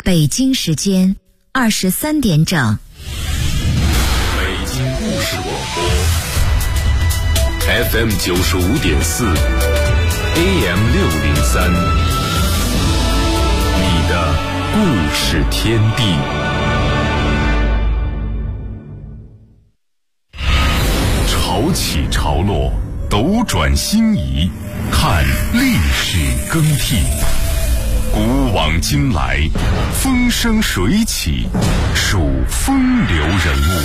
北京时间23点整。 北京故事广播 FM 95.4 AM 603，你的故事天地。潮起潮落，斗转星移，看历史更替。古往今来，风生水起，数风流人物。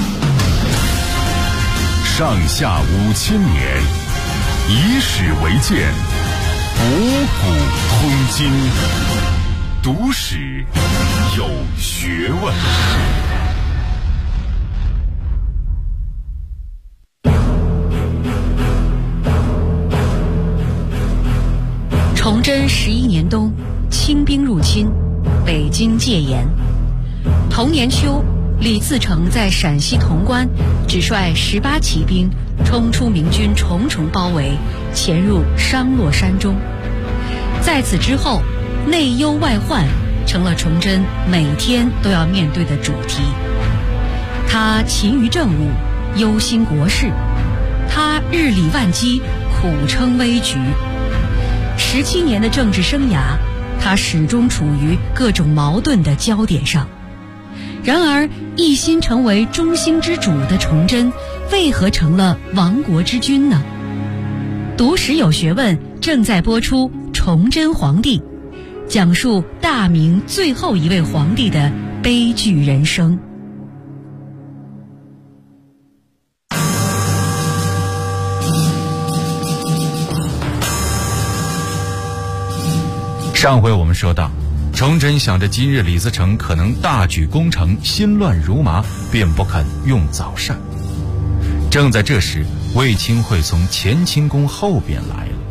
上下5000年，以史为鉴，博古通今，读史有学问。 崇祯11年冬，清兵入侵，北京戒严。同年秋，李自成在陕西潼关只率18骑兵冲出明军重重包围，潜入商洛山中。在此之后，内忧外患成了崇祯每天都要面对的主题。他勤于政务，忧心国事，他日理万机，苦撑危局。17年的政治生涯，他始终处于各种矛盾的焦点上。然而，一心成为中兴之主的崇祯，为何成了亡国之君呢？读史有学问正在播出《崇祯皇帝》，讲述大明最后一位皇帝的悲剧人生。 上回我们说到，崇祯想着今日李自成可能大举攻城，心乱如麻，便不肯用早膳。正在这时，卫青会从乾清宫后边来了。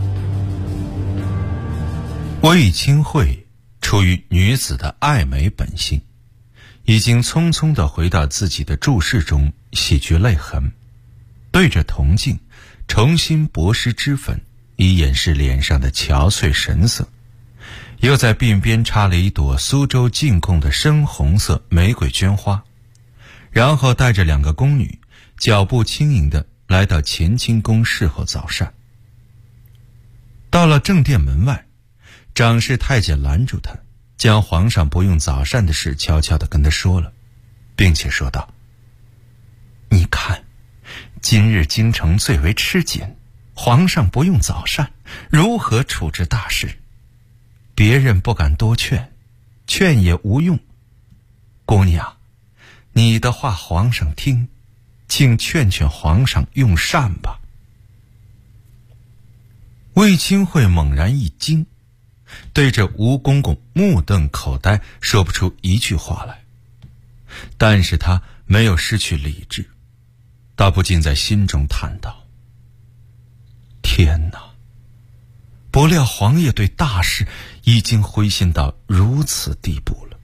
卫青会出于女子的爱美本性，已经匆匆地回到自己的住室中洗去泪痕，对着铜镜重新薄施脂粉，以掩饰脸上的憔悴神色。又在鬓边插了一朵苏州进贡的深红色玫瑰绢花，然后带着2个宫女，脚步轻盈地来到乾清宫侍候早膳。到了正殿门外，长侍太监拦住他，将皇上不用早膳的事悄悄地跟他说了，并且说道：你看，今日京城最为吃紧，皇上不用早膳，如何处置大事？别人不敢多劝，劝也无用。姑娘，你的话皇上听，请劝劝皇上用膳吧。卫青会猛然一惊，对着吴公公目瞪口呆，说不出一句话来。但是他没有失去理智，倒不禁在心中叹道：天哪，不料皇爷对大事已经灰心到如此地步了。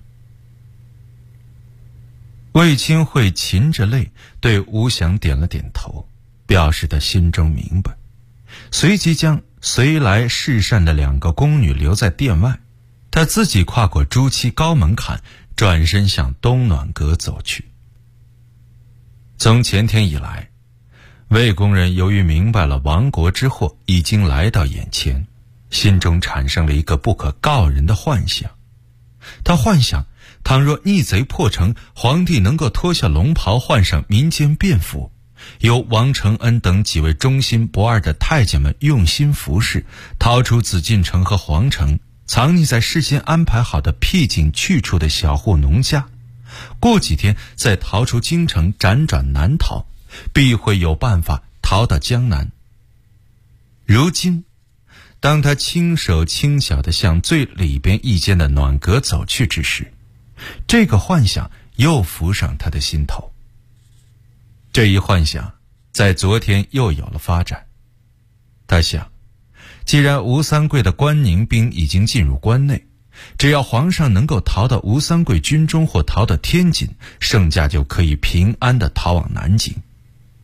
卫青会噙着泪对吴祥点了点头，表示他心中明白，随即将随来侍膳的2个宫女留在殿外，他自己跨过朱漆高门槛，转身向东暖阁走去。从前天以来，魏公人由于明白了亡国之祸已经来到眼前，心中产生了一个不可告人的幻想。他幻想，倘若逆贼破城，皇帝能够脱下龙袍，换上民间便服，由王承恩等几位忠心不二的太监们用心服侍，逃出紫禁城和皇城，藏匿在事先安排好的僻静去处的小户农家，过几天再逃出京城，辗转南逃，必会有办法逃到江南。如今当他轻手轻脚地向最里边一间的暖阁走去之时，这个幻想又浮上他的心头。这一幻想在昨天又有了发展。他想，既然吴三桂的关宁兵已经进入关内，只要皇上能够逃到吴三桂军中或逃到天津，圣驾就可以平安地逃往南京。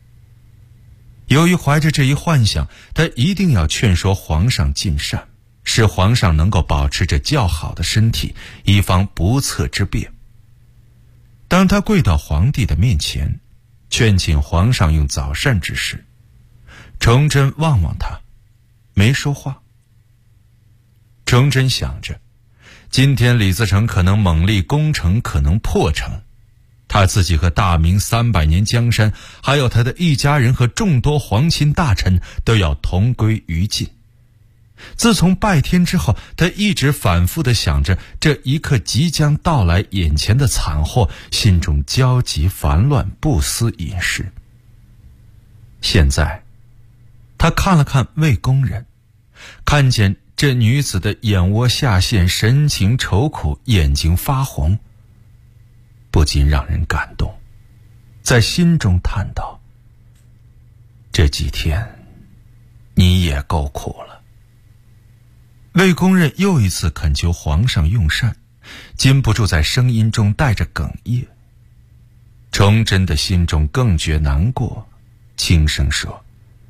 由于怀着这一幻想，他一定要劝说皇上进膳， 使皇上能够保持着较好的身体，以防不测之变。当他跪到皇帝的面前，劝请皇上用早膳之时，崇祯望望他，没说话。崇祯想着，今天李自成可能猛立攻城，可能破城，他自己和大明300年江山，还有他的一家人和众多皇亲大臣都要同归于尽。自从拜天之后，他一直反复地想着这一刻即将到来眼前的惨祸，心中焦急烦乱，不思饮食。现在他看了看魏宫人，看见这女子的眼窝下陷，神情愁苦，眼睛发红，不禁让人感动，在心中叹道：这几天你也够苦了。魏宫人又一次恳求皇上用膳，禁不住在声音中带着哽咽。崇祯的心中更觉难过，轻声说：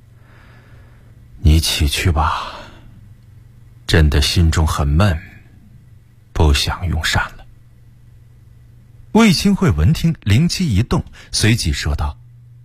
你起去吧，朕的心中很闷，不想用膳了。魏清惠闻听，灵机一动，随即说道：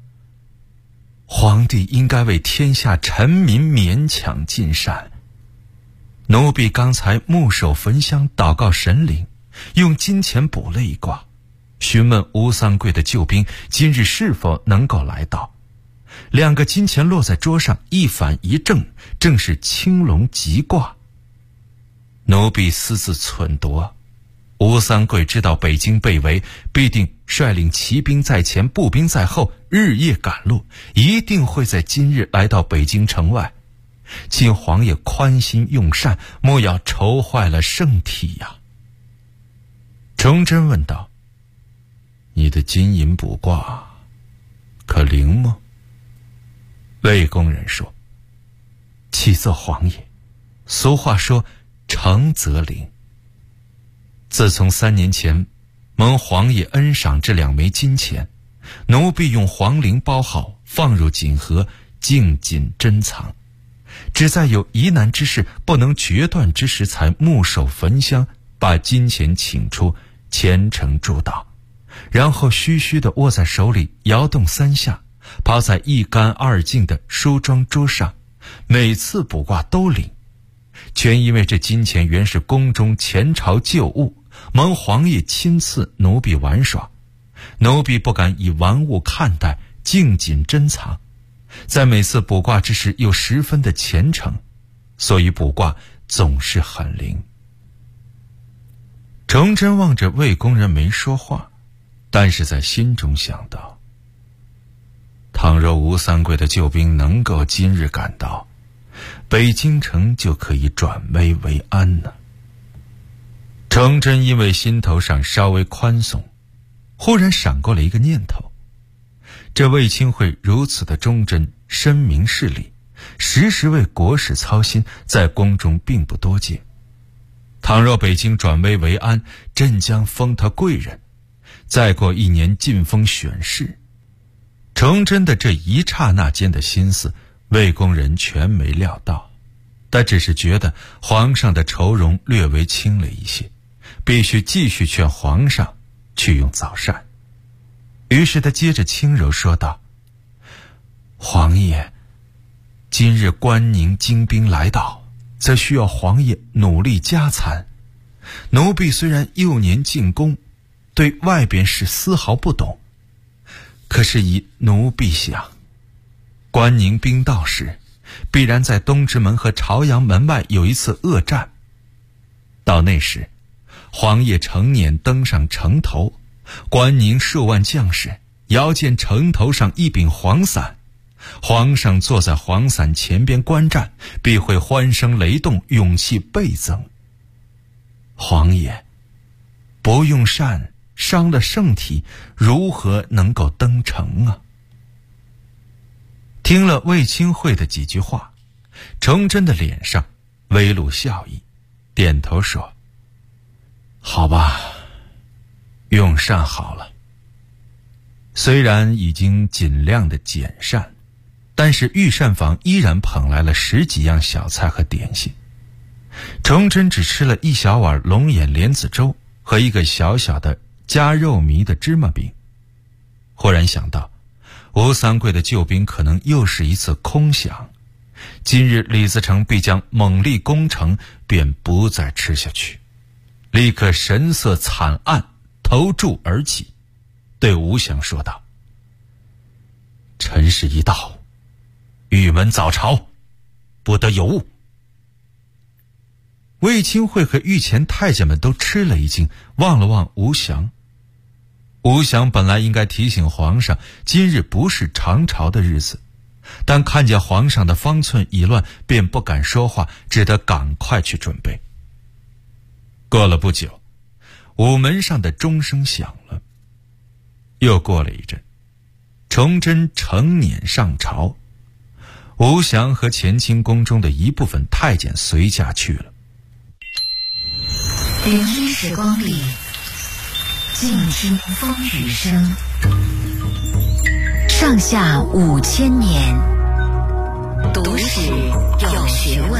皇帝应该为天下臣民勉强尽膳，奴婢刚才木手焚香祷告神灵，用金钱卜了一卦，询问吴三桂的救兵今日是否能够来到。2个金钱落在桌上，一反一正，正是青龙吉卦。奴婢私自忖度，吴三桂知道北京被围，必定率领骑兵在前，步兵在后，日夜赶路，一定会在今日来到北京城外。请皇爷宽心用膳，莫要愁坏了圣体呀。崇祯问道：你的金银卜卦可灵吗？魏宫人说：启奏皇爷，俗话说诚则灵。自从3年前蒙皇爷恩赏这2枚金钱，奴婢用黄绫包好，放入锦盒，静谨珍藏，只在有疑难之事不能决断之时，才木手焚香，把金钱请出，虔诚祝祷，然后虚虚地握在手里，摇动3下，抛在一干二净的梳妆桌上。每次卜卦都灵，全因为这金钱原是宫中前朝旧物，蒙皇爷亲赐奴婢玩耍，奴婢不敢以玩物看待，静谨珍藏，在每次卜卦之时又十分的虔诚，所以卜卦总是很灵。崇祯望着魏宫人没说话，但是在心中想到，倘若吴三桂的救兵能够今日赶到，北京城就可以转危为安呢。崇祯因为心头上稍微宽松，忽然闪过了一个念头，这魏清惠如此的忠贞，深明事理，时时为国事操心，在宫中并不多见。倘若北京转危为安，朕将封他贵人，再过1年晋封选侍。崇祯的这一刹那间的心思，魏宫人全没料到，他只是觉得皇上的愁容略微轻了一些，必须继续劝皇上去用早膳。于是他接着轻柔说道：皇爷，今日关宁精兵来到，则需要皇爷努力加餐。奴婢虽然幼年进宫，对外边事丝毫不懂，可是以奴婢想，关宁兵到时，必然在东直门和朝阳门外有一次恶战。到那时，皇爷乘辇登上城头，关宁数万将士遥见城头上一柄黄伞，皇上坐在黄伞前边观战，必会欢声雷动，勇气倍增。皇爷不用膳，伤了圣体，如何能够登城啊？听了魏清惠的几句话，崇祯的脸上微露笑意，点头说：好吧，用膳好了。虽然已经尽量的减膳，但是御膳房依然捧来了10几样小菜和点心。 崇祯只吃了一小碗龙眼莲子粥和一个小小的加肉糜的芝麻饼，忽然想到吴三桂的救兵可能又是一次空想，今日李自成必将猛力攻城，便不再吃下去，立刻神色惨暗，投柱而起，对吴降说道：辰时一到，玉门早朝，不得有误。卫青会和御前太监们都吃了一惊，望了望吴降。吴降本来应该提醒皇上今日不是长朝的日子，但看见皇上的方寸已乱，便不敢说话，只得赶快去准备。过了不久，午门上的钟声响了。又过了一阵，崇祯承辇上朝，吴降和乾清宫中的一部分太监随驾去了。 灵异时光里，静听风雨声。上下5000年，读史有学问。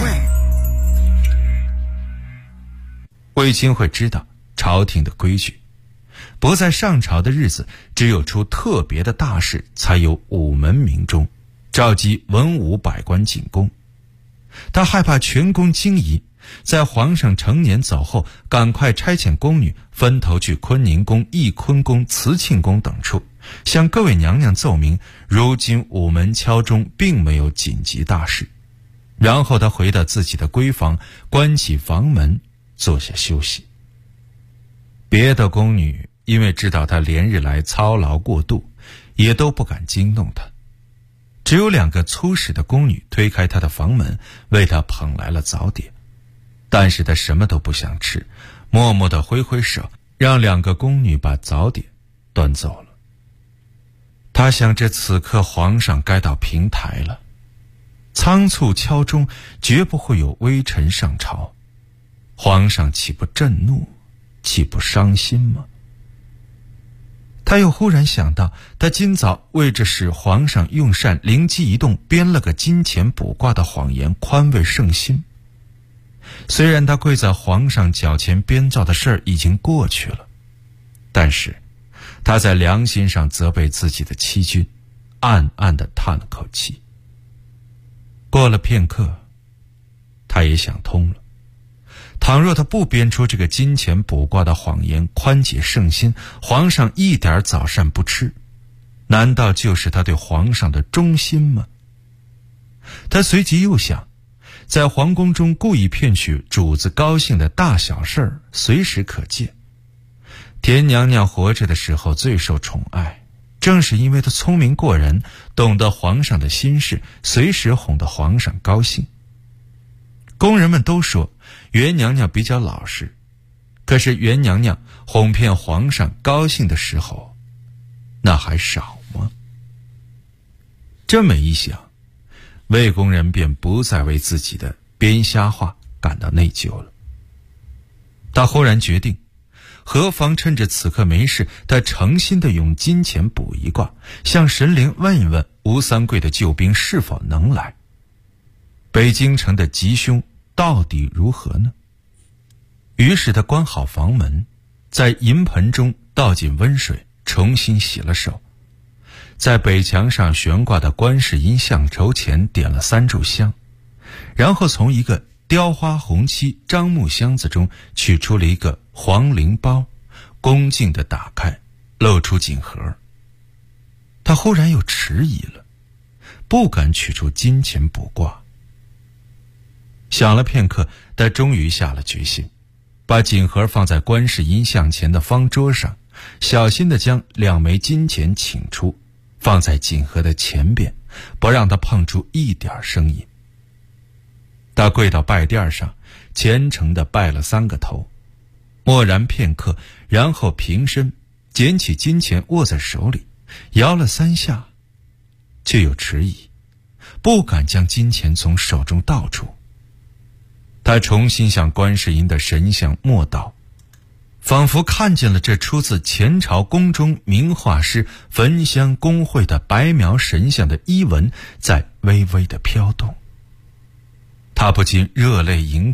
卫青会知道朝廷的规矩，不在上朝的日子，只有出特别的大事，才有午门鸣钟，召集文武百官进宫。他害怕全宫惊疑，在皇上成年走后，赶快差遣宫女分头去坤宁宫、义坤宫、慈庆宫等处，向各位娘娘奏明如今午门敲钟并没有紧急大事。然后他回到自己的闺房，关起房门，坐下休息。别的宫女因为知道他连日来操劳过度，也都不敢惊动他。只有2个粗使的宫女推开他的房门，为他捧来了早点。但是他什么都不想吃，默默地挥挥手，让2个宫女把早点端走了。他想着此刻皇上该到平台了，仓促敲钟绝不会有微臣上朝，皇上岂不震怒，岂不伤心吗？他又忽然想到，他今早为着使皇上用膳灵机一动，编了个金钱卜卦的谎言，宽慰圣心。虽然他跪在皇上脚前编造的事儿已经过去了，但是他在良心上责备自己的欺君，暗暗地叹了口气。过了片刻，他也想通了，倘若他不编出这个金钱卜卦的谎言，宽解圣心，皇上一点早膳不吃，难道就是他对皇上的忠心吗？他随即又想，在皇宫中故意骗取主子高兴的大小事儿随时可见。田娘娘活着的时候最受宠爱，正是因为她聪明过人，懂得皇上的心事，随时哄得皇上高兴。宫人们都说袁娘娘比较老实，可是袁娘娘哄骗皇上高兴的时候，那还少吗？这么一想，魏宫人便不再为自己的编瞎话感到内疚了。他忽然决定，何妨趁着此刻没事，他诚心地用金钱卜一卦，向神灵问一问吴三桂的救兵是否能来。北京城的吉凶到底如何呢？于是他关好房门，在银盆中倒进温水，重新洗了手，在北墙上悬挂的观世音像轴前点了3炷香，然后从一个雕花红漆樟木箱子中取出了一个黄绫包，恭敬地打开，露出锦盒。他忽然又迟疑了，不敢取出金钱卜卦。想了片刻，他终于下了决心，把锦盒放在观世音像前的方桌上，小心地将2枚金钱请出，放在锦盒的前边，不让它碰出一点声音。他跪到拜垫上，虔诚地拜了3个头，默然片刻，然后平身，捡起金钱握在手里，摇了3下，却又迟疑，不敢将金钱从手中倒出。他重新向观世音的神像默祷，仿佛看见了这出自前朝宫中名画师焚香公会的白描神像的衣纹在微微的飘动。他不禁热泪盈眶，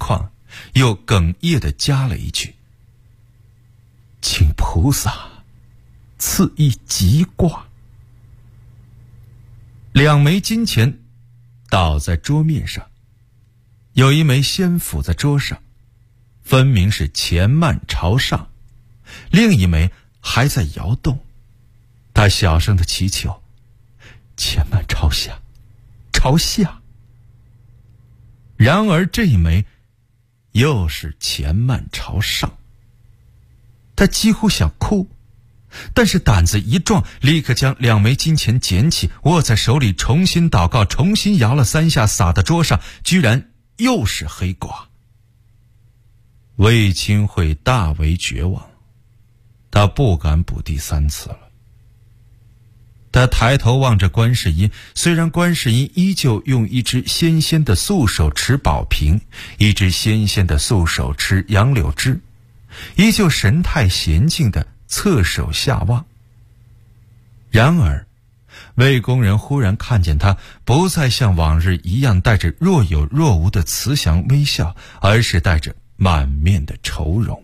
又哽咽地加了一句：“请菩萨赐一吉卦。”2枚金钱倒在桌面上，有一枚先俯在桌上，分明是钱慢朝上，另一枚还在摇动。他小声地祈求：“钱慢朝下，朝下。”然而这一枚又是钱慢朝上。他几乎想哭，但是胆子一壮，立刻将2枚金钱捡起，握在手里，重新祷告，重新摇了3下，撒到桌上，居然又是黑卦。魏清惠大为绝望，他不敢补第3次了。他抬头望着观世音，虽然观世音依旧用一只纤纤的素手持宝瓶，一只纤纤的素手持杨柳枝，依旧神态娴静地侧手下望。然而魏工人忽然看见他不再像往日一样带着若有若无的慈祥微笑，而是带着满面的愁容。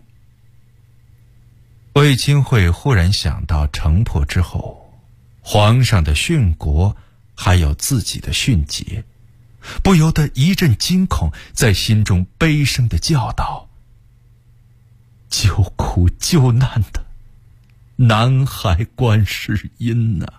魏清惠忽然想到城破之后皇上的殉国，还有自己的殉节，不由得一阵惊恐，在心中悲声地叫道：“救苦救难的南海观世音啊！”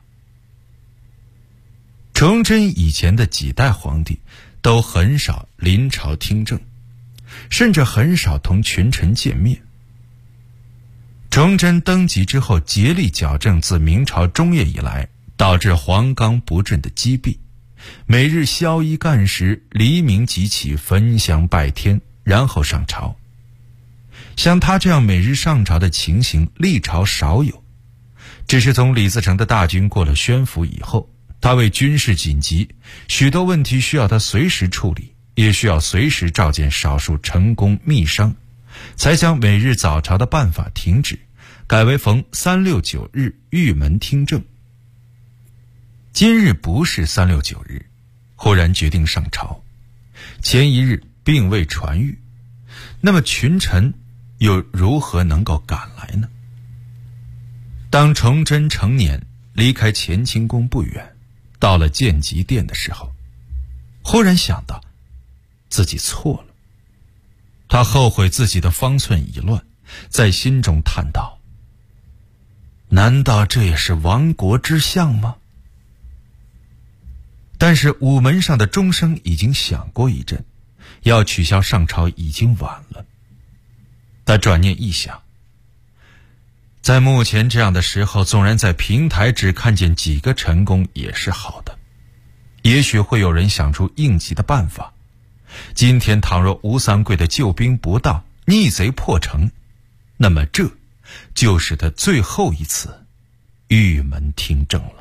崇祯以前的几代皇帝都很少临朝听政，甚至很少同群臣见面。崇祯登基之后，竭力矫正自明朝中叶以来导致黄冈不振的积弊，每日宵衣干食，黎明即起，焚香拜天，然后上朝。像他这样每日上朝的情形，历朝少有。只是从李自成的大军过了宣府以后，他为军事紧急，许多问题需要他随时处理，也需要随时召见少数成功密商，才将每日早朝的办法停止，改为逢3、6、9日御门听政。今日不是3、6、9日，忽然决定上朝，前一日并未传谕，那么群臣又如何能够赶来呢？当崇祯成年离开乾清宫不远，到了建极殿的时候，忽然想到自己错了。他后悔自己的方寸已乱，在心中叹道：难道这也是亡国之相吗？但是午门上的钟声已经响过一阵，要取消上朝已经晚了。他转念一想，在目前这样的时候，纵然在平台只看见几个臣工也是好的，也许会有人想出应急的办法。今天倘若吴三桂的救兵不到，逆贼破城，那么这就是他最后一次御门听政了。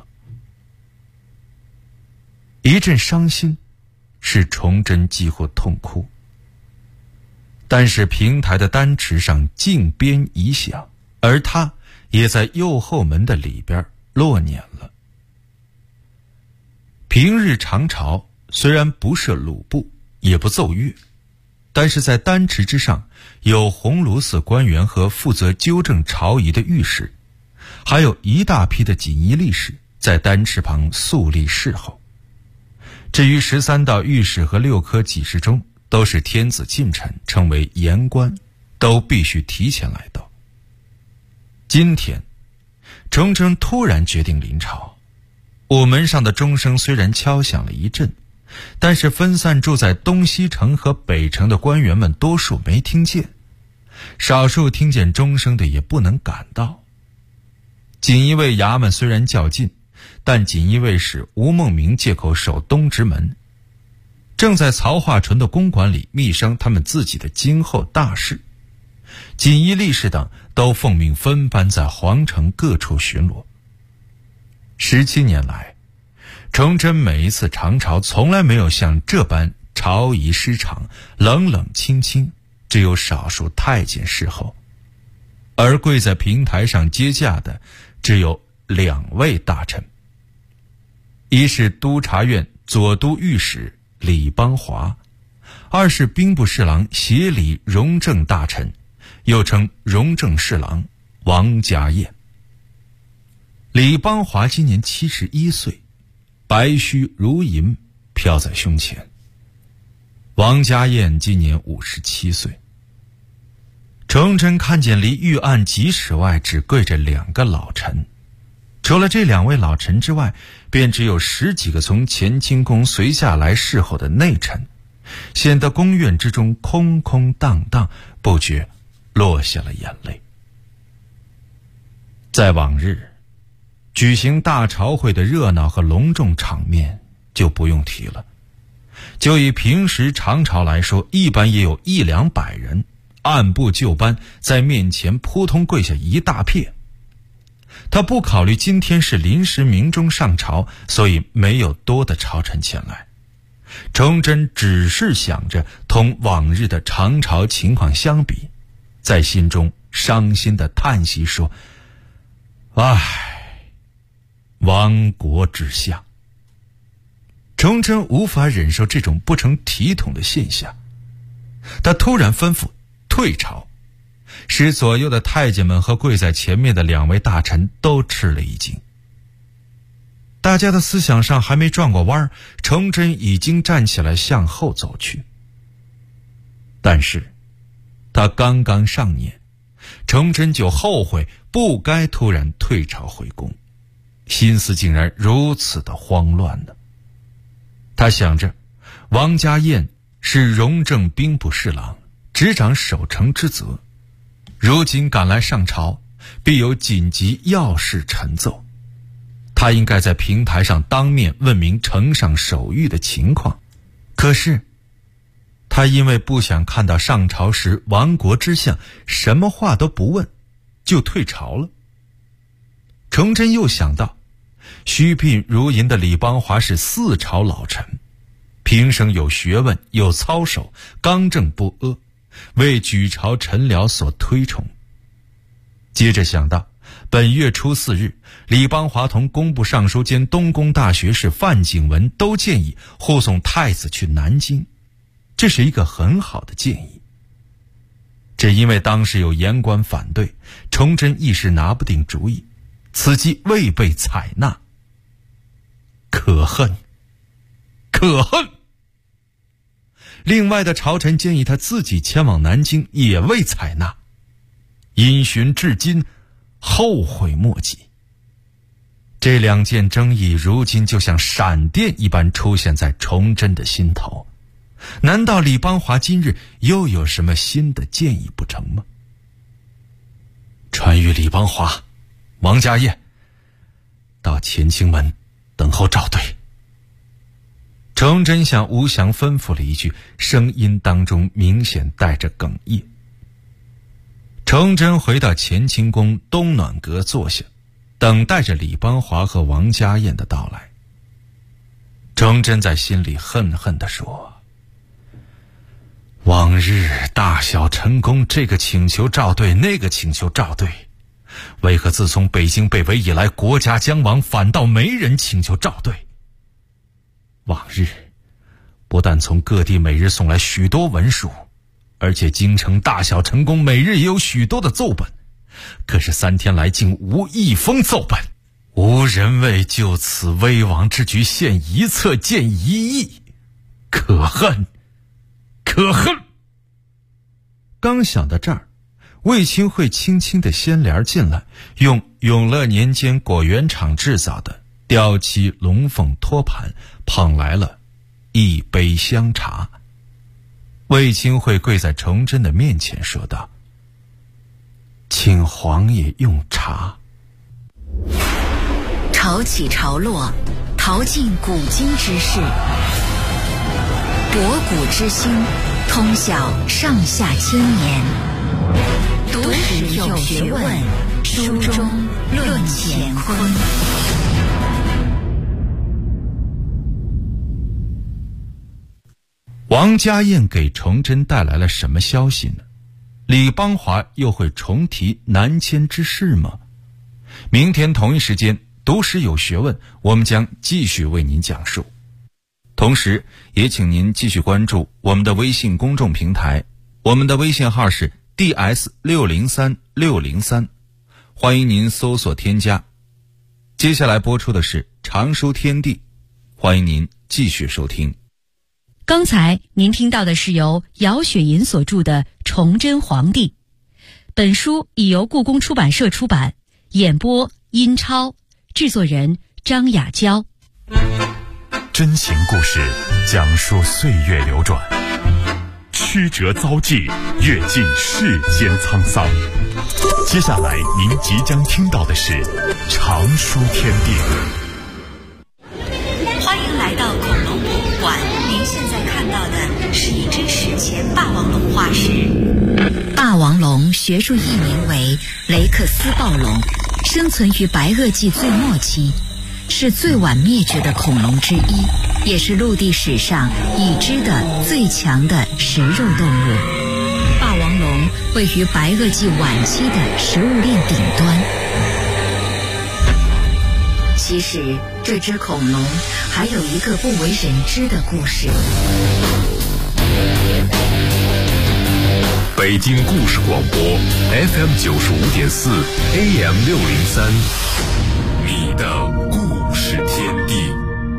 一阵伤心，使崇祯几乎痛哭。但是平台的丹池上禁鞭已响，而他也在右后门的里边落辇了。平日常朝虽然不设鲁布，也不奏乐，但是在丹池之上有鸿胪寺官员和负责纠正朝仪的御史，还有一大批的锦衣力士在丹池旁肃立侍候。至于13道御史和6科给事中，都是天子近臣，称为言官，都必须提前来到。今天崇祯突然决定临朝，午门上的钟声虽然敲响了一阵，但是分散住在东西城和北城的官员们多数没听见，少数听见钟声的也不能赶到。锦衣卫衙门虽然较近，但锦衣卫使吴孟明借口守东直门，正在曹化淳的公馆里密商他们自己的今后大事。锦衣力士等都奉命分班在皇城各处巡逻。17年来，崇祯每一次常朝从来没有像这般朝仪失常，冷冷清清，只有少数太监侍候，而跪在平台上接驾的只有2位大臣，一是督察院左都御史李邦华， 二是兵部侍郎协理荣政大臣，又称荣政侍郎王家彦。李邦华今年71岁，白须如银飘在胸前。王家彦今年57岁。崇祯看见离御案几尺外只跪着2个老臣，除了这2位老臣之外，便只有10几个从乾清宫随下来侍候的内臣，显得宫院之中空空荡荡，不觉落下了眼泪。在往日举行大朝会的热闹和隆重场面就不用提了，就以平时常朝来说，一般也有100-200人按部就班在面前扑通跪下一大片。他不考虑今天是临时民众上朝，所以没有多的朝臣前来。崇祯只是想着同往日的常朝情况相比，在心中伤心地叹息说：唉，亡国之相。崇祯无法忍受这种不成体统的现象，他突然吩咐退朝，使左右的太监们和跪在前面的2位大臣都吃了一惊。大家的思想上还没转过弯，崇祯已经站起来向后走去。但是他刚刚上辇，崇祯就后悔不该突然退朝回宫，心思竟然如此的慌乱呢。他想着王家彦是荣政兵部侍郎，执掌守城之责，如今赶来上朝，必有紧急要事陈奏，他应该在平台上当面问明城上守御的情况。可是他因为不想看到上朝时亡国之相，什么话都不问就退朝了。崇祯又想到须聘如银的李邦华是4朝老臣，平生有学问有操守，刚正不阿，为举朝臣僚所推崇。接着想到本月初4日，李邦华同工部尚书兼东宫大学士范景文都建议护送太子去南京，这是一个很好的建议。只因为当时有言官反对，崇祯一时拿不定主意，此计未被采纳。可恨，可恨！另外的朝臣建议他自己前往南京，也未采纳，因循至今，后悔莫及。这2件争议如今就像闪电一般出现在崇祯的心头。难道李邦华今日又有什么新的建议不成吗？传谕李邦华、王家彦到乾清门等候召对。崇祯向吴祥吩咐了一句，声音当中明显带着哽咽。崇祯回到乾清宫东暖阁坐下，等待着李邦华和王家彦的到来。崇祯在心里恨恨地说：往日大小臣工这个请求召对，那个请求召对，为何自从北京被围以来，国家将亡，反倒没人请求召对？往日不但从各地每日送来许多文书，而且京城大小臣工每日也有许多的奏本，可是3天来竟无一封奏本，无人为就此危亡之局献一策见一议，可恨，可恨！刚想到这儿，卫青会轻轻的掀帘进来，用永乐年间果园厂制造的雕漆龙凤托盘捧来了一杯香茶。卫青会跪在崇祯的面前说道：请皇爷用茶。 潮起潮落，淘尽古今之事，博古之心，通晓上下千年。读史有学问，书中论乾坤。 王家彦给崇祯带来了什么消息呢？李邦华又会重提南迁之事吗？明天同一时间，读史有学问，我们将继续为您讲述。 同时也请您继续关注我们的微信公众平台，我们的微信号是 DS603603，欢迎您搜索添加。接下来播出的是常书天地，欢迎您继续收听。 刚才您听到的是由姚雪银所著的《崇祯皇帝》，本书已由故宫出版社出版，演播殷超，制作人张雅娇。 真情故事讲述岁月流转，曲折遭际，阅尽世间沧桑。接下来您即将听到的是常书天地。 欢迎来到恐龙博物馆，您现在看到的是一只史前霸王龙化石。霸王龙学术译名为雷克斯暴龙，生存于白垩纪最末期，是最晚灭绝的恐龙之一，也是陆地史上已知的最强的食肉动物。霸王龙位于白垩纪晚期的食物链顶端。其实这只恐龙还有一个不为人知的故事。 北京故事广播 FM 95.4 AM 603，你的故事天地。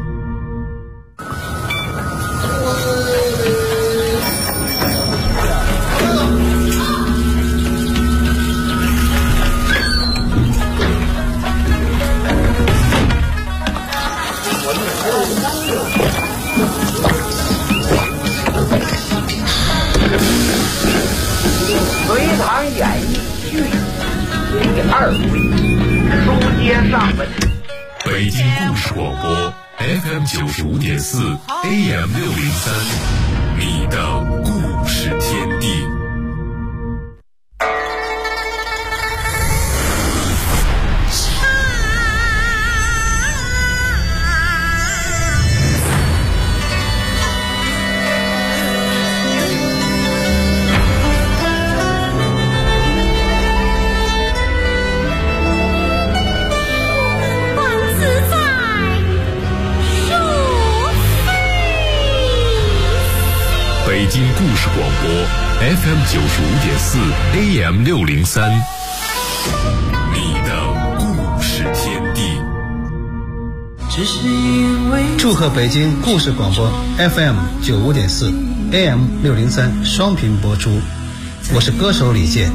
隋唐演义序第2回，书接上文。 北京故事广播 FM 95.4 AM 603，你的故事天地。北京故事广播 FM 95.4 AM 603，你的故事天地。 祝贺北京故事广播 FM 95.4 AM 603双频播出，我是歌手李健。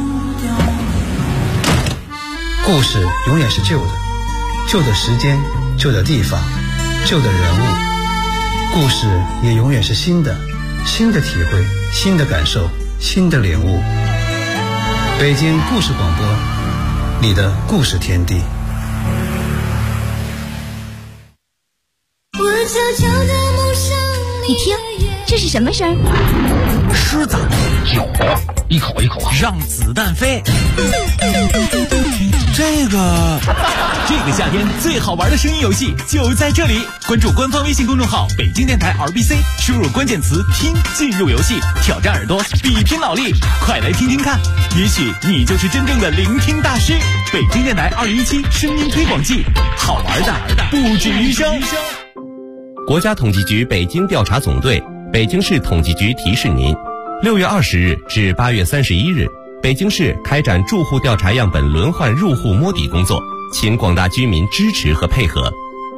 故事永远是旧的，旧的时间，旧的地方，旧的人物。故事也永远是新的，新的体会，新的感受，新的领悟。北京故事广播，你的故事天地。 你听，这是什么声？ 狮子，酒，一口一口让子弹飞。这个夏天最好玩的声音游戏就在这里，关注官方微信公众号北京电台 RBC， 输入关键词听进入游戏，挑战耳朵，比拼脑力，快来听听看，也许你就是真正的聆听大师。北京电台2017声音推广季，好玩的不止于声。 国家统计局北京调查总队、北京市统计局提示您：6月20日至8月31日，北京市开展住户调查样本轮换入户摸底工作，请广大居民支持和配合。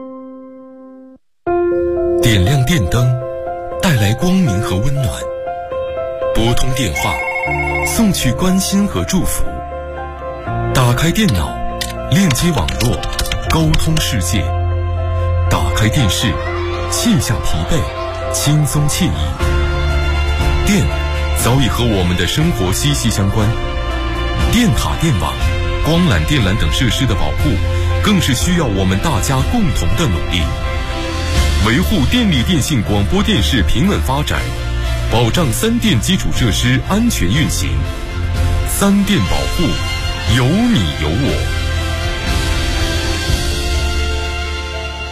点亮电灯，带来光明和温暖；拨通电话，送去关心和祝福；打开电脑，链接网络，沟通世界；打开电视，卸下疲惫，轻松惬意。电早已和我们的生活息息相关，电塔、电网、光缆、电缆等设施的保护，更是需要我们大家共同的努力。维护电力电信广播电视平稳发展，保障三电基础设施安全运行。三电保护，有你有我。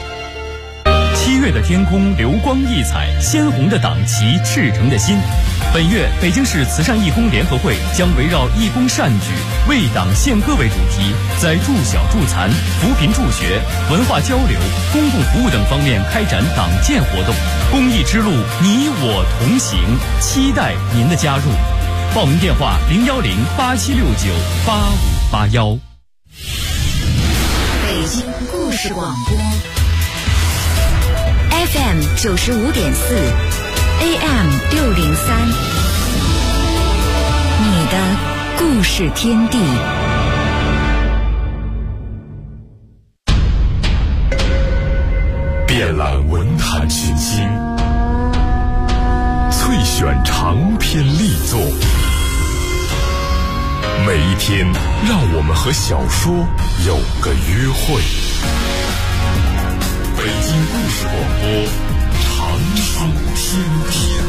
7月的天空流光溢彩，鲜红的党旗，赤诚的心。 本月，北京市慈善义工联合会将围绕义工善举、为党献歌为主题，在助小助残、扶贫助学、文化交流、公共服务等方面开展党建活动。公益之路，你我同行，期待您的加入。报名电话：010-8769-8581。 北京故事广播 FM 95.4。AM 603，你的故事天地。 遍览文坛群星，萃选长篇力作。每一天，让我们和小说有个约会。北京故事广播。长寿天地。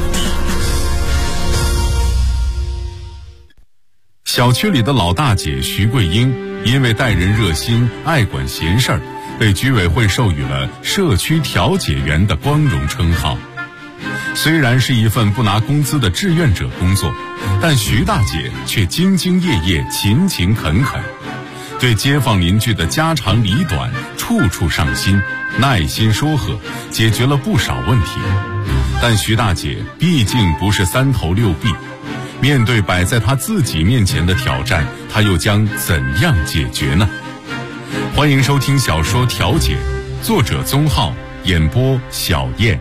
小区里的老大姐徐桂英，因为待人热心、爱管闲事儿，被居委会授予了社区调解员的光荣称号。虽然是一份不拿工资的志愿者工作，但徐大姐却兢兢业业、勤勤恳恳，对街坊邻居的家长里短处处上心，耐心说和，解决了不少问题。但徐大姐毕竟不是三头六臂，面对摆在她自己面前的挑战，她又将怎样解决呢？欢迎收听小说《调解》，作者宗浩，演播小燕。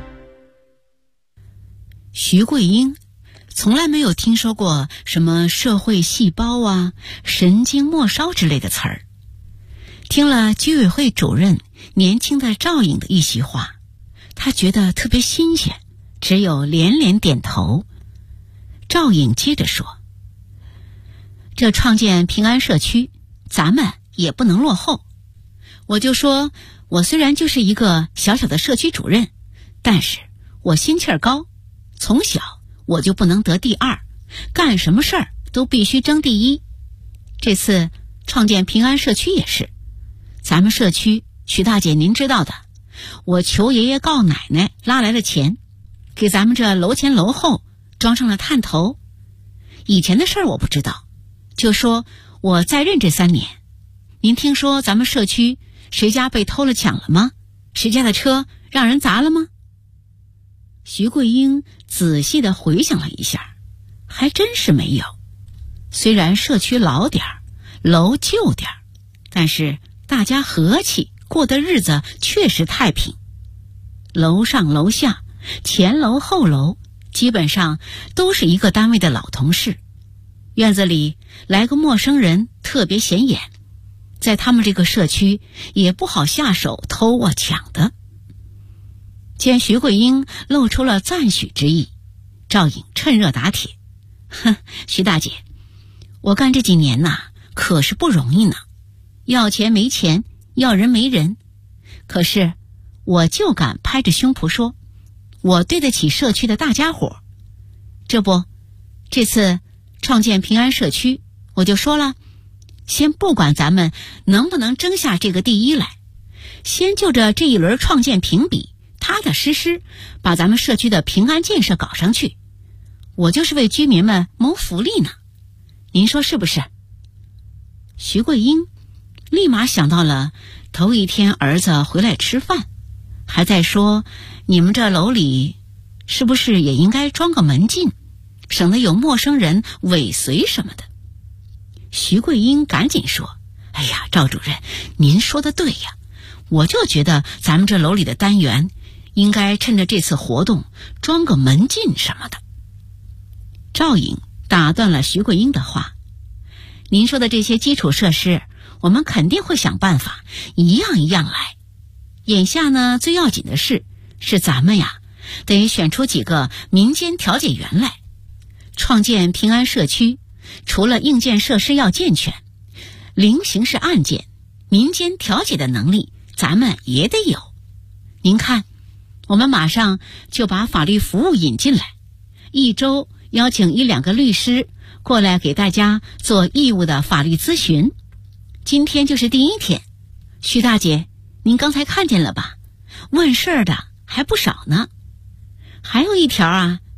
徐桂英从来没有听说过什么社会细胞啊、神经末梢之类的词儿。听了居委会主任年轻的赵颖的一席话，他觉得特别新鲜，只有连连点头。赵颖接着说，这创建平安社区，咱们也不能落后。我就说，我虽然就是一个小小的社区主任，但是我心气儿高，从小我就不能得第二，干什么事儿都必须争第一。这次创建平安社区也是，咱们社区，徐大姐您知道的，我求爷爷告奶奶拉来了钱，给咱们这楼前楼后装上了探头。以前的事儿我不知道，就说我在任这3年，您听说咱们社区谁家被偷了抢了吗？谁家的车让人砸了吗？徐桂英仔细地回想了一下，还真是没有。虽然社区老点儿，楼旧点儿，但是大家和气，过的日子确实太平。楼上楼下、前楼后楼基本上都是一个单位的老同事，院子里来个陌生人特别显眼，在他们这个社区也不好下手偷啊抢的。见徐桂英露出了赞许之意，赵颖趁热打铁，徐大姐，我干这几年呐，可是不容易呢，要钱没钱，要人没人，可是我就敢拍着胸脯说，我对得起社区的大家伙。这不，这次创建平安社区，我就说了，先不管咱们能不能争下这个第一来，先就着这一轮创建评比，踏踏实实把咱们社区的平安建设搞上去，我就是为居民们谋福利呢，您说是不是？徐桂英立马想到了头一天儿子回来吃饭，还在说你们这楼里是不是也应该装个门禁，省得有陌生人尾随什么的。徐桂英赶紧说，哎呀，赵主任您说的对呀，我就觉得咱们这楼里的单元应该趁着这次活动装个门禁什么的。赵颖打断了徐桂英的话，您说的这些基础设施我们肯定会想办法一样一样来，眼下呢最要紧的是咱们呀得选出几个民间调解员来。创建平安社区除了硬件设施要健全，零刑事案件民间调解的能力咱们也得有。您看，我们马上就把法律服务引进来，一周邀请1-2个律师过来给大家做义务的法律咨询。今天就是第1天，徐大姐您刚才看见了吧，问事儿的还不少呢。还有一条啊，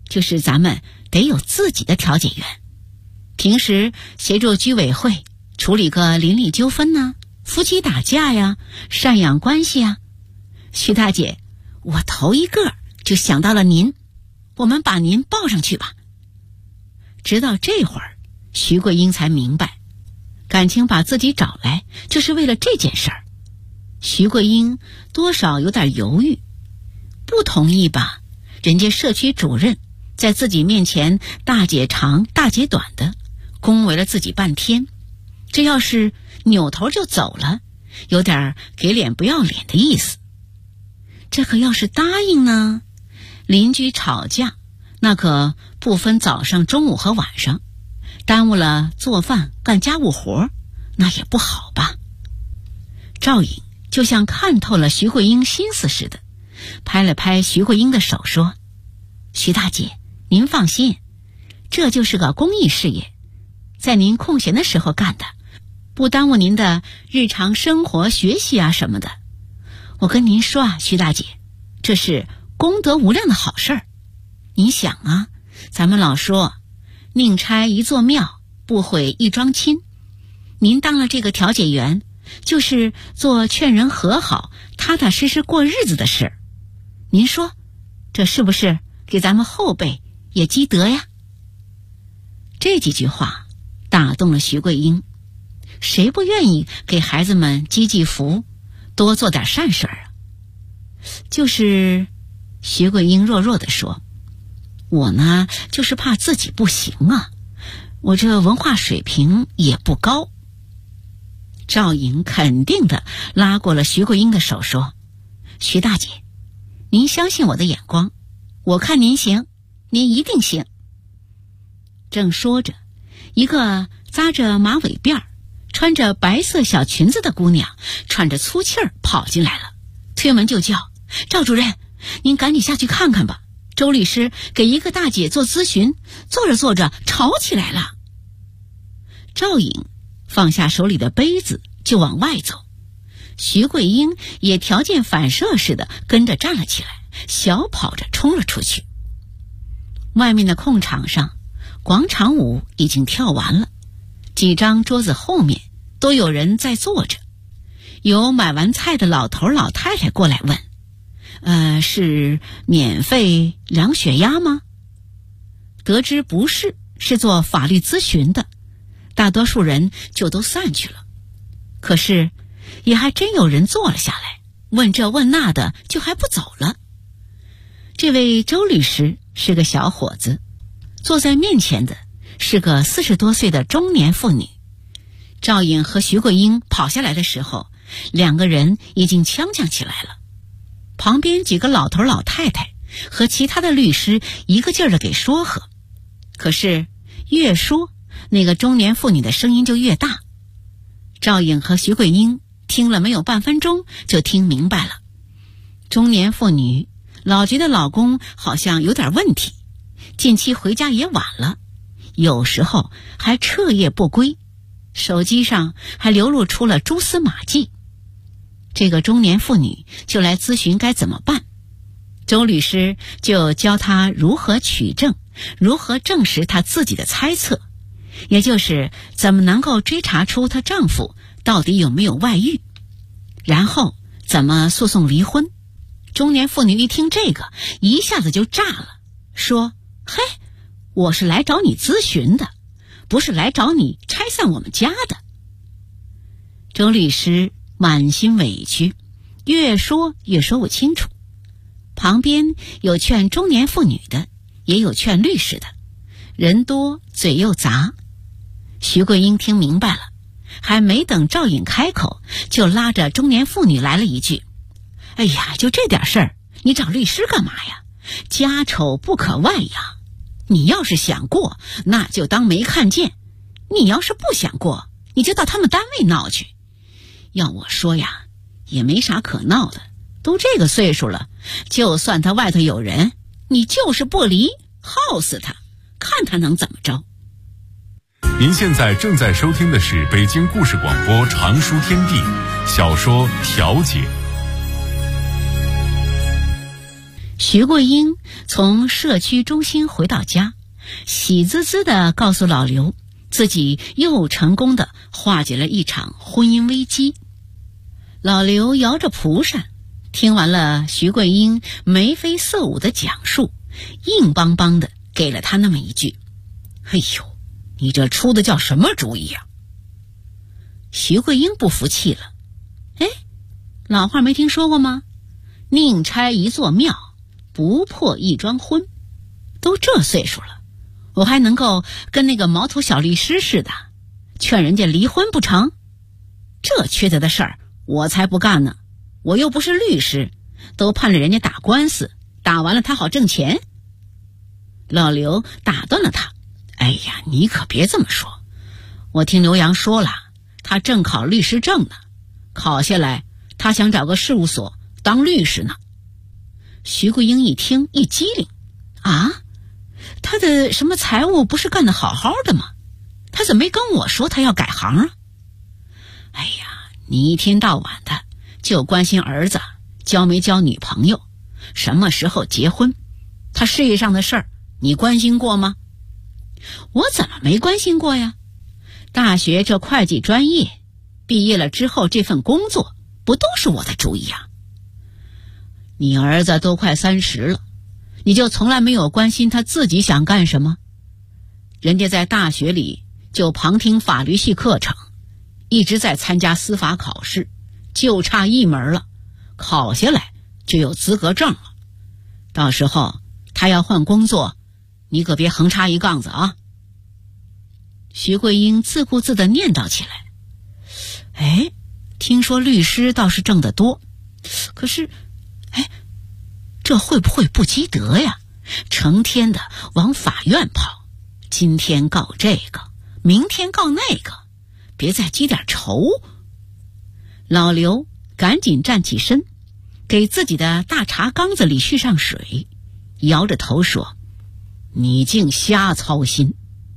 就是咱们得有自己的调解员，平时协助居委会处理个邻里纠纷呢，夫妻打架呀，赡养关系啊。徐大姐，我头一个就想到了您，我们把您报上去吧。直到这会儿，徐桂英才明白，感情把自己找来就是为了这件事儿。徐桂英多少有点犹豫，不同意吧，人家社区主任在自己面前大姐长大姐短的恭维了自己半天，这要是扭头就走了，有点给脸不要脸的意思。这可要是答应呢，邻居吵架那可不分早上中午和晚上，耽误了做饭干家务活，那也不好吧。赵颖就像看透了徐桂英心思似的，拍了拍徐桂英的手说，徐大姐，您放心，这就是个公益事业，在您空闲的时候干的，不耽误您的日常生活学习啊什么的。我跟您说啊，徐大姐，这是功德无量的好事儿。你想啊，咱们老说宁拆一座庙，不毁一桩亲，您当了这个调解员，就是做劝人和好踏踏实实过日子的事。您说这是不是给咱们后辈也积德呀？这几句话打动了徐桂英，谁不愿意给孩子们积积福，多做点善事啊？就是徐桂英弱弱地说，我呢就是怕自己不行啊，我这文化水平也不高。赵颖肯定地拉过了徐桂英的手说，徐大姐，您相信我的眼光，我看您行，您一定行。正说着，一个扎着马尾辫穿着白色小裙子的姑娘喘着粗气儿跑进来了，推门就叫，赵主任，您赶紧下去看看吧，周律师给一个大姐做咨询，做着做着吵起来了。赵颖放下手里的杯子就往外走，徐桂英也条件反射似的跟着站了起来，小跑着冲了出去。外面的空场上，广场舞已经跳完了，几张桌子后面都有人在坐着，有买完菜的老头老太太过来问，是免费量血压吗？得知不是，是做法律咨询的，大多数人就都散去了。可是也还真有人坐了下来，问这问那的，就还不走了。这位周律师是个小伙子，坐在面前的是个40多岁的中年妇女。赵颖和徐桂英跑下来的时候，两个人已经呛呛起来了。旁边几个老头老太太和其他的律师一个劲儿的给说和，可是越说那个中年妇女的声音就越大。赵颖和徐桂英听了没有半分钟就听明白了，中年妇女老觉得老公好像有点问题，近期回家也晚了，有时候还彻夜不归，手机上还流露出了蛛丝马迹。这个中年妇女就来咨询该怎么办，周律师就教她如何取证，如何证实她自己的猜测，也就是怎么能够追查出她丈夫到底有没有外遇，然后怎么诉讼离婚。中年妇女一听这个，一下子就炸了，说，嘿，我是来找你咨询的，不是来找你拆散我们家的。周律师满心委屈，越说越说不清楚。旁边有劝中年妇女的，也有劝律师的，人多嘴又杂。徐桂英听明白了，还没等赵颖开口，就拉着中年妇女来了一句，哎呀，就这点事儿，你找律师干嘛呀？家丑不可外扬，你要是想过，那就当没看见，你要是不想过，你就到他们单位闹去。要我说呀，也没啥可闹的，都这个岁数了，就算他外头有人，你就是不离，耗死他，看他能怎么着。 您现在正在收听的是北京故事广播常书天地小说《调解》。 徐桂英从社区中心回到家，喜滋滋地告诉老刘，自己又成功地化解了一场婚姻危机。老刘摇着蒲扇，听完了徐桂英眉飞色舞的讲述，硬邦邦地给了他那么一句：哎呦，你这出的叫什么主意呀？徐桂英不服气了，哎，老话没听说过吗？宁拆一座庙，不破一桩婚。都这岁数了，我还能够跟那个毛头小律师似的，劝人家离婚不成？这缺德的事儿我才不干呢！我又不是律师，都盼着人家打官司，打完了他好挣钱。老刘打断了他：哎呀，你可别这么说，我听刘洋说了，他正考律师证呢，考下来他想找个事务所当律师呢。徐桂英一听一激灵，啊，他的什么财务不是干得好好的吗？他怎么没跟我说他要改行啊？哎呀，你一天到晚的就关心儿子交没交女朋友，什么时候结婚，他事业上的事儿你关心过吗？我怎么没关心过呀？大学这会计专业，毕业了之后这份工作不都是我的主意啊？你儿子都快30了，你就从来没有关心他自己想干什么？人家在大学里就旁听法律系课程，一直在参加司法考试，就差一门了，考下来就有资格证了。到时候他要换工作，你可别横插一杠子啊！徐桂英自顾自地念叨起来：哎，听说律师倒是挣得多，可是这会不会不积德呀？成天的往法院跑，今天告这个，明天告那个，别再积点仇。老刘赶紧站起身，给自己的大茶缸子里续上水，摇着头说：你净瞎操心。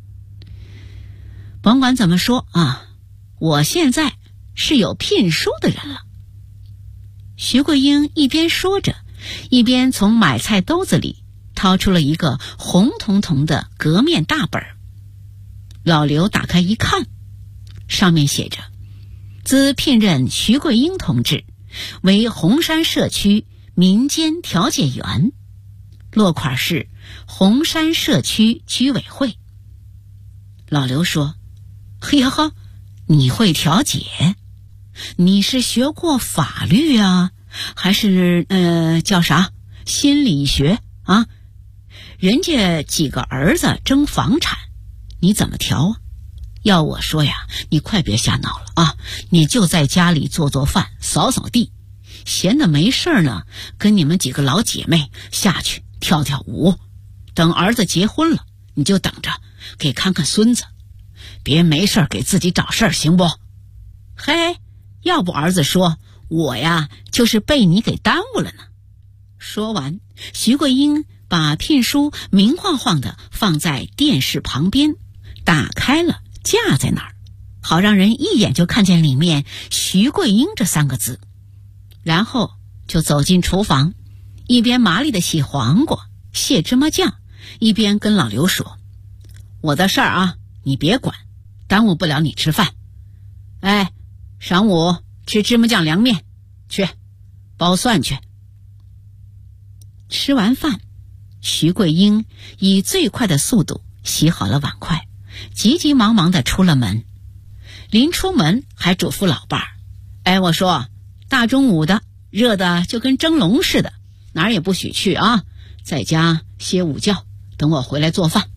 甭管怎么说啊，我现在是有聘书的人了。徐桂英一边说着，一边从买菜兜子里掏出了一个红彤彤的革面大本。老刘打开一看，上面写着：兹聘任徐桂英同志为红山社区民间调解员，落款是红山社区居委会。老刘说：嘿呀呵，你会调解？你是学过法律啊，还是叫啥心理学啊？人家几个儿子争房产，你怎么调啊？要我说呀，你快别瞎闹了啊！你就在家里做做饭，扫扫地，闲的没事呢，跟你们几个老姐妹下去跳跳舞。等儿子结婚了，你就等着给看看孙子，别没事给自己找事儿，行不？嘿，要不儿子说我呀就是被你给耽误了呢。说完，徐桂英把聘书明晃晃地放在电视旁边，打开了，架在那儿，好让人一眼就看见里面徐桂英这3个字。然后就走进厨房，一边麻利地洗黄瓜卸芝麻酱，一边跟老刘说：我的事儿啊你别管，耽误不了你吃饭。哎，晌午吃芝麻酱凉面去，剥蒜去。吃完饭，徐桂英以最快的速度洗好了碗筷，急急忙忙地出了门。临出门还嘱咐老伴儿：哎，我说大中午的热的就跟蒸笼似的，哪儿也不许去啊，在家歇午觉，等我回来做饭。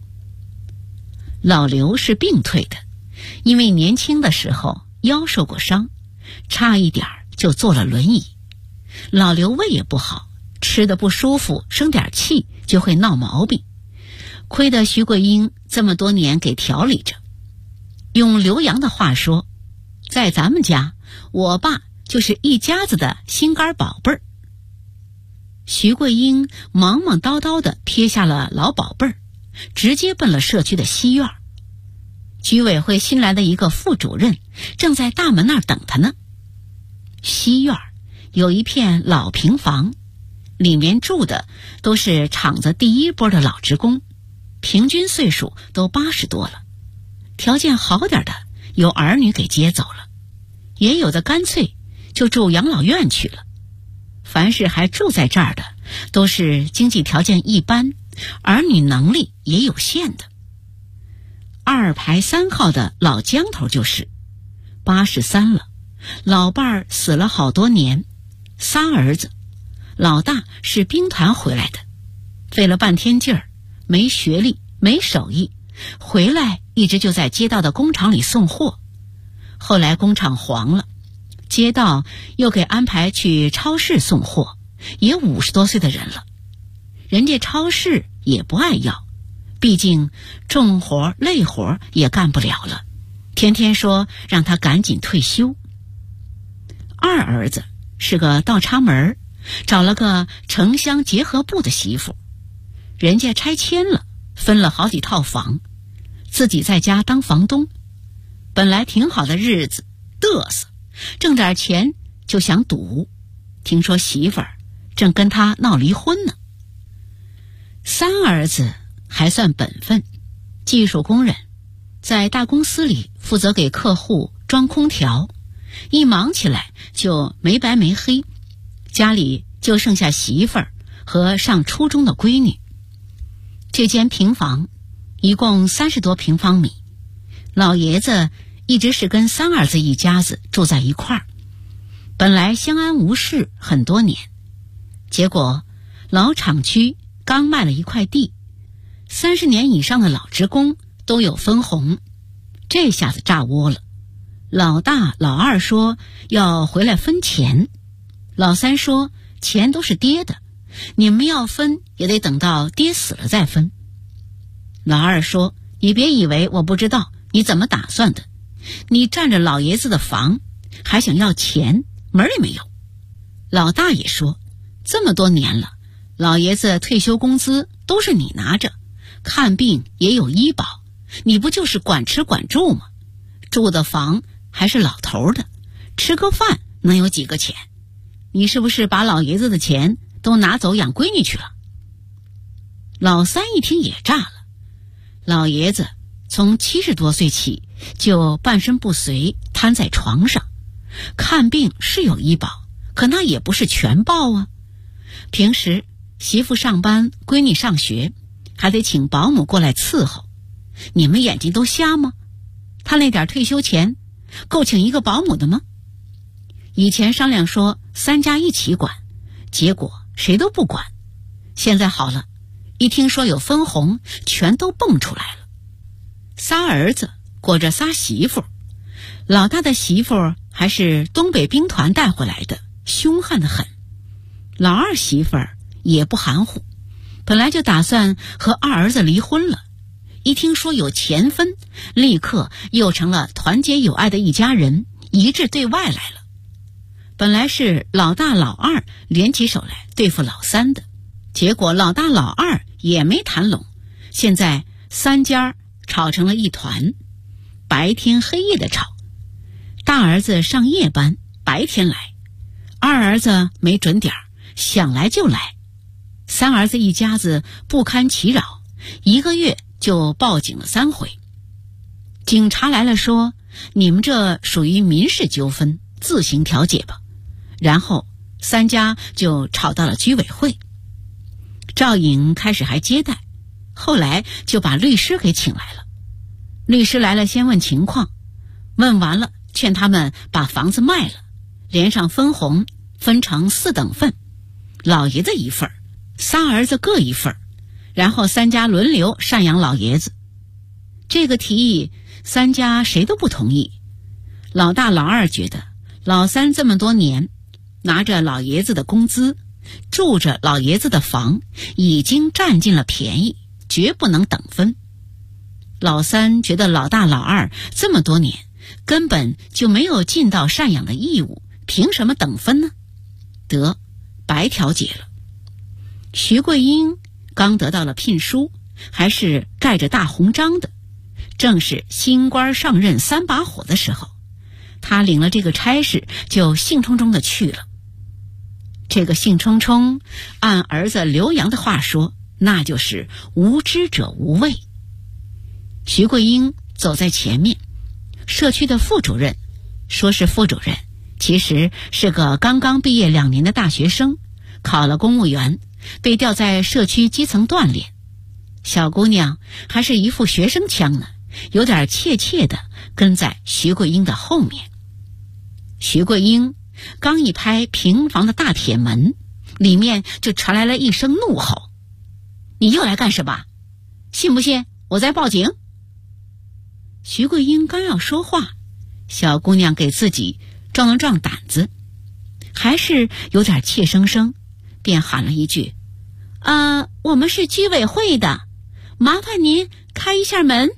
老刘是病退的，因为年轻的时候腰受过伤，差一点就坐了轮椅。老刘胃也不好，吃得不舒服，生点气就会闹毛病，亏得徐桂英这么多年给调理着。用刘洋的话说，在咱们家，我爸就是一家子的心肝宝贝儿。徐桂英忙忙叨叨地撇下了老宝贝儿，直接奔了社区的西院。居委会新来的一个副主任正在大门那儿等他呢。西院有一片老平房， 里面住的都是厂子第一波的老职工，平均岁数都80多了。条件好点的有儿女给接走了，也有的干脆就住养老院去了。凡是还住在这儿的，都是经济条件一般，儿女能力也有限的。2排3号的老江头就是83了，老伴儿死了好多年，3儿子，老大是兵团回来的，费了半天劲儿，没学历没手艺，回来一直就在街道的工厂里送货，后来工厂黄了，街道又给安排去超市送货，也50多岁的人了。人家超市也不爱要，毕竟重活累活也干不了了，天天说让他赶紧退休。2儿子是个倒插门，找了个城乡结合部的媳妇，人家拆迁了，分了好几套房，自己在家当房东，本来挺好的日子，嘚瑟，挣点钱就想赌，听说媳妇儿正跟他闹离婚呢。3儿子还算本分，技术工人，在大公司里负责给客户装空调，一忙起来就没白没黑，家里就剩下媳妇儿和上初中的闺女。这间平房一共30多平方米，老爷子一直是跟3儿子一家子住在一块儿，本来相安无事很多年，结果老厂区刚卖了一块地，30年以上的老职工都有分红，这下子炸窝了。老大老二说要回来分钱，老三说钱都是爹的，你们要分也得等到爹死了再分。老二说，你别以为我不知道你怎么打算的，你占着老爷子的房还想要钱，门儿也没有。老大也说，这么多年了，老爷子退休工资都是你拿着，看病也有医保，你不就是管吃管住吗？住的房还是老头的，吃个饭能有几个钱？你是不是把老爷子的钱都拿走养闺女去了？老三一听也炸了，老爷子从70多岁起就半身不遂，瘫在床上，看病是有医保，可那也不是全报啊。平时媳妇上班，闺女上学，还得请保姆过来伺候，你们眼睛都瞎吗？他那点退休钱够请一个保姆的吗？以前商量说3家一起管，结果谁都不管，现在好了，一听说有分红，全都蹦出来了。仨儿子裹着仨媳妇，老大的媳妇还是东北兵团带回来的，凶悍得很。老二媳妇儿也不含糊，本来就打算和二儿子离婚了，一听说有钱分，立刻又成了团结友爱的一家人，一致对外来了。本来是老大老二联起手来对付老三的，结果老大老二也没谈拢，现在3家吵成了一团，白天黑夜的吵。大儿子上夜班，白天来，二儿子没准点，想来就来，三儿子一家子不堪其扰，1个月就报警了3回。警察来了说，你们这属于民事纠纷，自行调解吧。然后3家就吵到了居委会。赵颖开始还接待，后来就把律师给请来了。律师来了先问情况，问完了劝他们把房子卖了，连上分红分成4等份，老爷子1份，3儿子各1份，然后3家轮流赡养老爷子。这个提议3家谁都不同意。老大老二觉得老三这么多年拿着老爷子的工资，住着老爷子的房，已经占尽了便宜，绝不能等分。老三觉得老大老二这么多年根本就没有尽到赡养的义务，凭什么等分呢？得，白调解了。徐桂英刚得到了聘书，还是盖着大红章的，正是新官上任3把火的时候，他领了这个差事就兴冲冲的去了。 这个兴冲冲，按儿子刘洋的话说，那就是无知者无畏。徐桂英走在前面，社区的副主任，说是副主任，其实是个刚刚毕业2年的大学生，考了公务员，被调在社区基层锻炼。小姑娘还是一副学生腔呢，有点怯怯的跟在徐桂英的后面。徐桂英刚一拍平房的大铁门，里面就传来了一声怒吼：“你又来干什么？信不信我再报警？”徐桂英刚要说话，小姑娘给自己壮了壮胆子，还是有点怯生生，便喊了一句：“我们是居委会的，麻烦您开一下门。”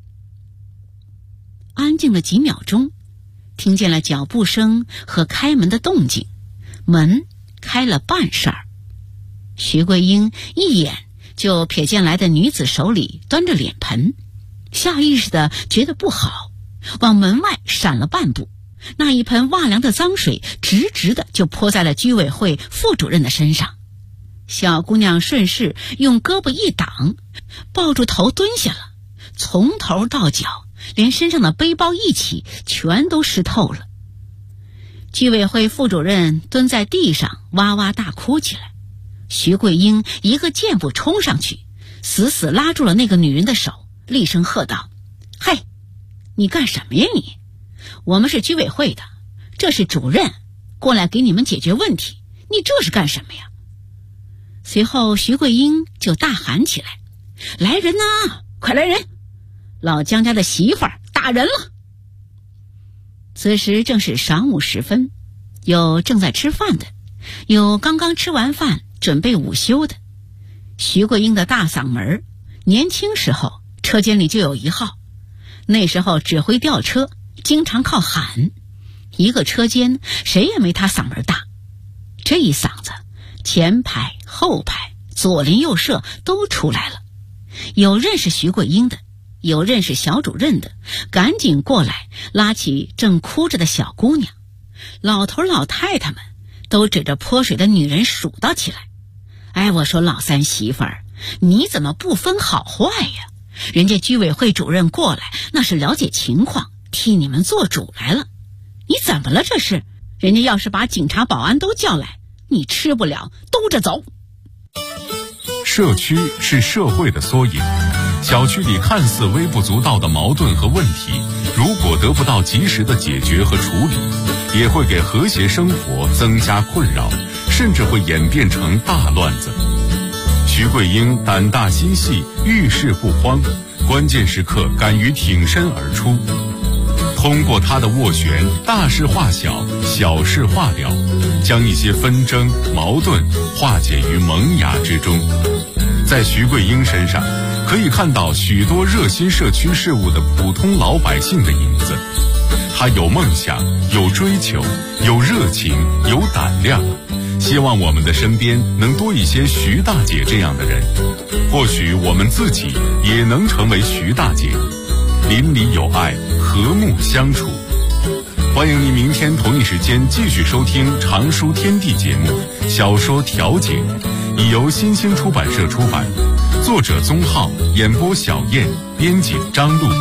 安静了几秒钟，听见了脚步声和开门的动静，门开了半扇儿。徐桂英一眼就瞥见来的女子手里端着脸盆，下意识的觉得不好，往门外闪了半步，那一盆瓦凉的脏水直直的就泼在了居委会副主任的身上。小姑娘顺势用胳膊一挡，抱住头蹲下了，从头到脚连身上的背包一起全都湿透了。居委会副主任蹲在地上哇哇大哭起来。徐桂英一个箭步冲上去，死死拉住了那个女人的手，厉声喝道：“嘿，你干什么呀你？我们是居委会的，这是主任，过来给你们解决问题，你这是干什么呀？”随后徐桂英就大喊起来：“来人呐，快来人！老姜家的媳妇儿打人了！”此时正是晌午时分，有正在吃饭的，有刚刚吃完饭准备午休的。徐桂英的大嗓门，年轻时候车间里就有一号，那时候指挥调车经常靠喊，一个车间谁也没他嗓门大。这一嗓子，前排后排左邻右舍都出来了，有认识徐桂英的，有认识小主任的，赶紧过来拉起正哭着的小姑娘。老头老太太们都指着泼水的女人数到起来：“哎，我说老三媳妇儿，你怎么不分好坏呀？人家居委会主任过来那是了解情况，替你们做主来了，你怎么了这是？人家要是把警察保安都叫来，你吃不了兜着走。” 社区是社会的缩影，小区里看似微不足道的矛盾和问题，如果得不到及时的解决和处理，也会给和谐生活增加困扰，甚至会演变成大乱子。徐桂英胆大心细，遇事不慌，关键时刻敢于挺身而出。通过她的斡旋，大事化小，小事化了，将一些纷争矛盾化解于萌芽之中。在徐桂英身上可以看到许多热心社区事务的普通老百姓的影子。她有梦想，有追求，有热情，有胆量。希望我们的身边能多一些徐大姐这样的人，或许我们自己也能成为徐大姐，邻里有爱，和睦相处。欢迎您明天同一时间继续收听《常书天地》节目《小说调解》，已由新兴出版社出版，作者宗浩，演播小燕，编辑张璐。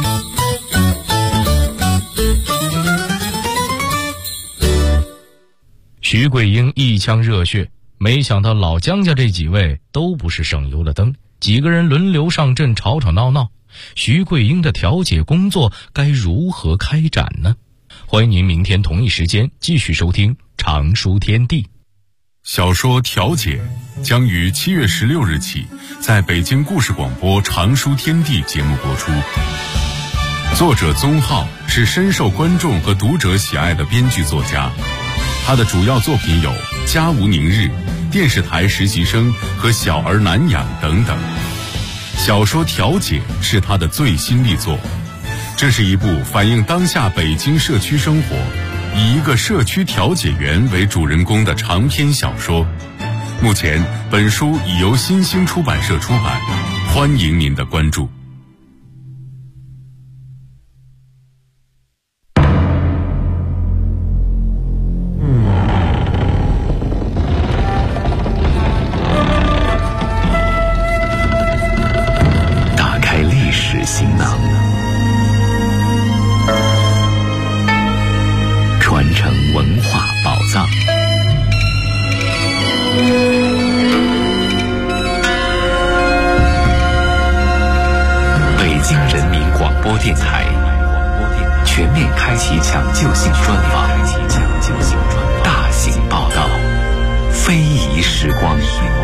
徐桂英一腔热血，没想到老姜家这几位都不是省油的灯，几个人轮流上阵吵吵闹闹，徐桂英的调解工作该如何开展呢？欢迎您明天同一时间继续收听《常书天地》。 小说《调解》将于7月16日起在北京故事广播《常书天地》节目播出。作者宗浩是深受观众和读者喜爱的编剧作家，他的主要作品有《家无宁日》、电视台实习生和小儿难养等等。小说《调解》是他的最新力作，这是一部反映当下北京社区生活，以一个社区调解员为主人公的长篇小说。目前本书已由新兴出版社出版，欢迎您的关注。 播电台全面开启抢救性专访，大型报道，非遗时光。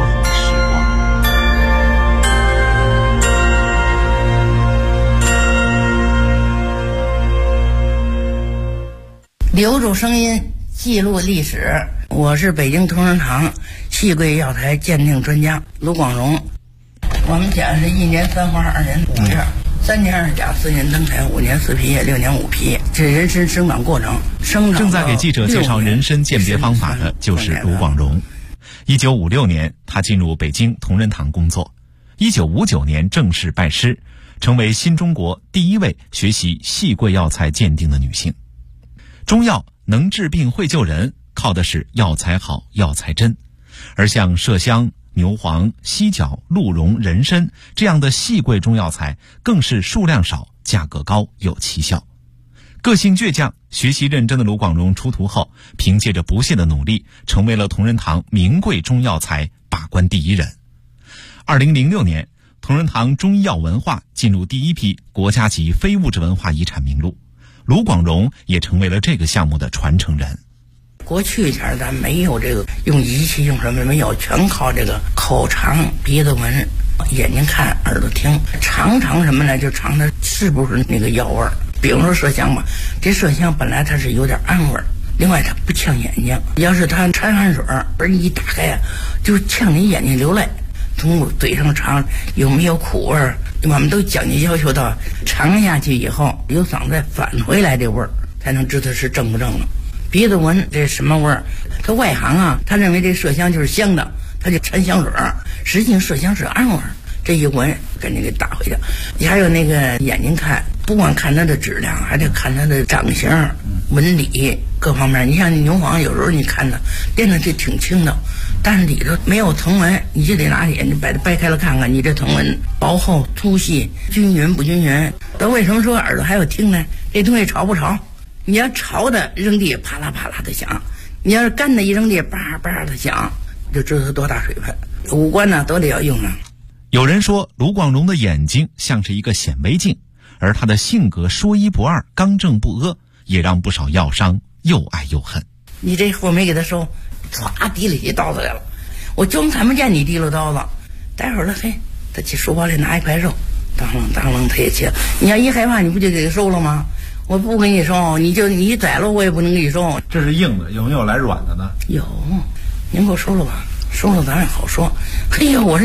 留住声音，记录历史。我是北京同仁堂细桂药材鉴定专家卢广荣。我们讲是1年3花，2年5叶，3年2甲，4年登台，5年4皮叶，6年5皮，这人参生长过程。 正在给记者介绍人参鉴别方法的就是卢广荣。1956年，他进入北京同仁堂工作。1959年正式拜师，成为新中国第一位学习细桂药材鉴定的女性。中药能治病会救人，靠的是药材好，药材真。而像麝香、牛黄、犀角、鹿茸、人参这样的细桂中药材，更是数量少、价格高、有奇效。个性倔强、学习认真的卢广荣出徒后，凭借着不懈的努力，成为了同仁堂名贵中药材把关第一人。2006年，同仁堂中医药文化进入第一批国家级非物质文化遗产名录，卢广荣也成为了这个项目的传承人。 过去前咱没有这个用仪器用什么没有，全靠这个口尝、鼻子闻、眼睛看、耳朵听，尝什么呢？就尝它是不是那个药味儿。比如说麝香吧，这麝香本来它是有点暗味儿，另外它不呛眼睛。要是它掺汗水儿一打开啊，就呛你眼睛流泪。从嘴上尝有没有苦味儿，我们都讲究要求到尝下去以后，由嗓子返回来这味儿，才能知道是正不正了。鼻子闻这什么味儿？他外行啊，他认为这麝香就是香的，他就掺香水儿，实际上麝香是暗味儿。这一闻赶紧给打回去。你还有那个眼睛看，不光看它的质量，还得看它的长相、纹理各方面。你像牛黄，有时候你看它练的就挺轻的，但是里头没有藤纹，你就得拿眼睛把它掰开了看看，你这藤纹薄厚、粗细、均匀不均匀。那为什么说耳朵还要听呢？这东西潮不潮？你要潮的扔地啪啦啪啦的响，你要是干的一扔地叭叭的响，就知道它多大水分。五官呢都得要用上。 有人说卢广荣的眼睛像是一个显微镜，而他的性格说一不二、刚正不阿，也让不少药商又爱又恨。 你这货没给他收，唰提了起刀子来了，我就看不见你提了刀子。待会儿了，嘿，他去书包里拿一块肉，当啷他也切。你要一害怕，你不就给他收了吗？我不给你收，你宰了我也不能给你收。 这是硬的，有没有来软的呢？ 有，您给我收了吧，收了咱也好说。嘿呀，我说